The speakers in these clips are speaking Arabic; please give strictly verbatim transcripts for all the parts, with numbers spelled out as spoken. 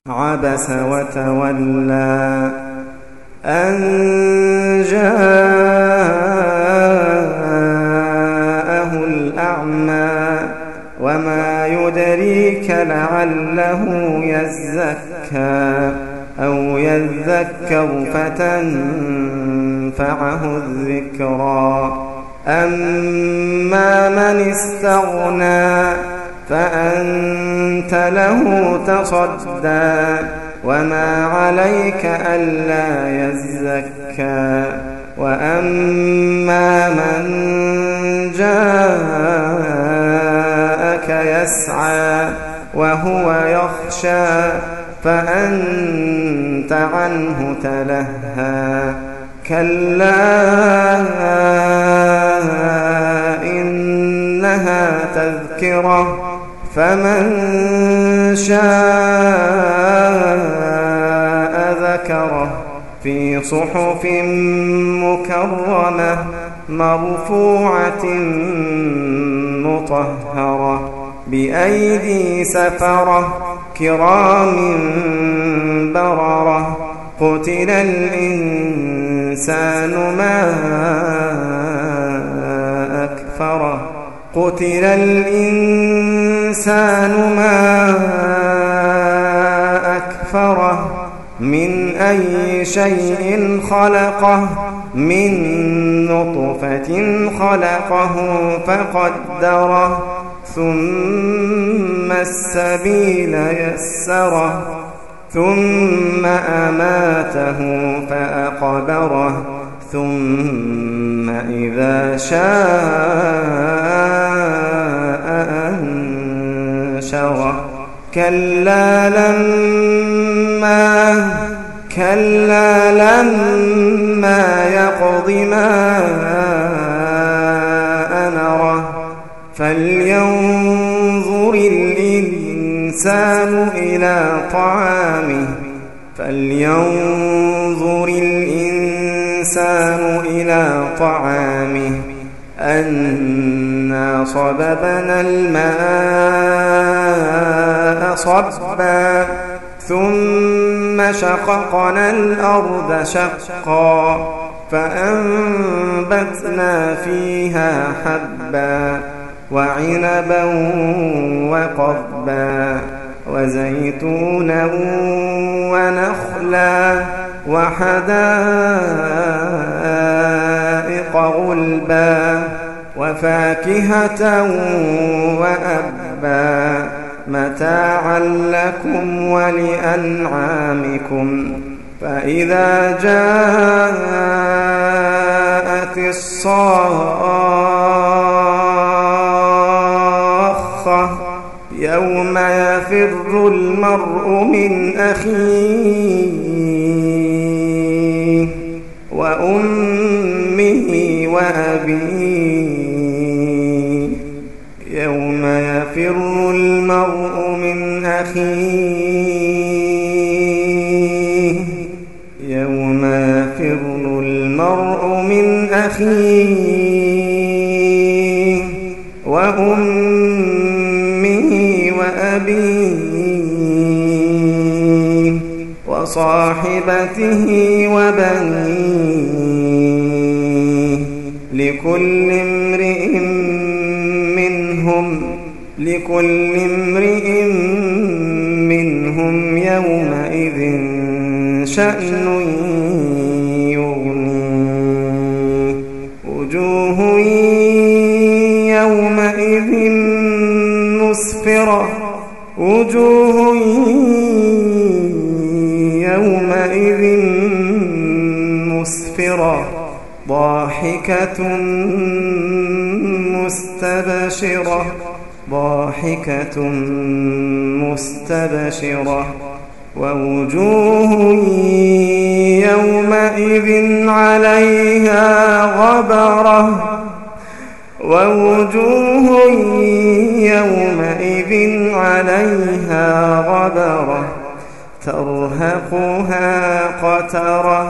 عبس وتولى أن جاءه الأعمى وما يدريك لعله يزكى أو يذكر فتنفعه الذكرى أما من استغنى فأنت له تصدى وما عليك ألا يزكى وأما من جاءك يسعى وهو يخشى فأنت عنه تلهى كلا إنها تذكرة فمن شاء ذكره في صحف مكرمة مرفوعة مطهرة بأيدي سفرة كرام بررة قتل الإنسان ما أكفره قتل الإنسان ما أكفره من أي شيء خلقه من نطفة خلقه فقدره ثم السبيل يسره ثم أماته فأقبره ثم إذا شاء أنشره كلا لما كلا لما يقض ما أمره فلينظر الإنسان إلى طعامه فلينظر الإنسان إلى طعامه أنا صببنا الماء صبا ثم شققنا الأرض شقا فأنبتنا فيها حبا وعنبا وقضبا وزيتونا ونخلا وحدائق غلبا وفاكهة وأبا متاعا لكم ولأنعامكم فإذا جاءت الصاخة يوم يفر المرء من أخيه وأمه وأبيه يوم يفر المرء من أخيه يوم يفر المرء من أخيه وأمه وأبيه وصاحبته وبنيه لكل امرئ منهم لكل امرئ منهم يومئذ شأن يغنيه وجوه يومئذ مسفرة وجوه يومئذ مسفرة ضاحكة مستبشرة ضاحكة مستبشرة ووجوه يومئذ عليها غبرة ووجوه يومئذ عليها غبرة ترهقها قترة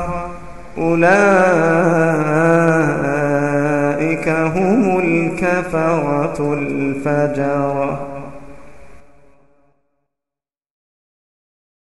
أولئك هم الكفرة الفجرة.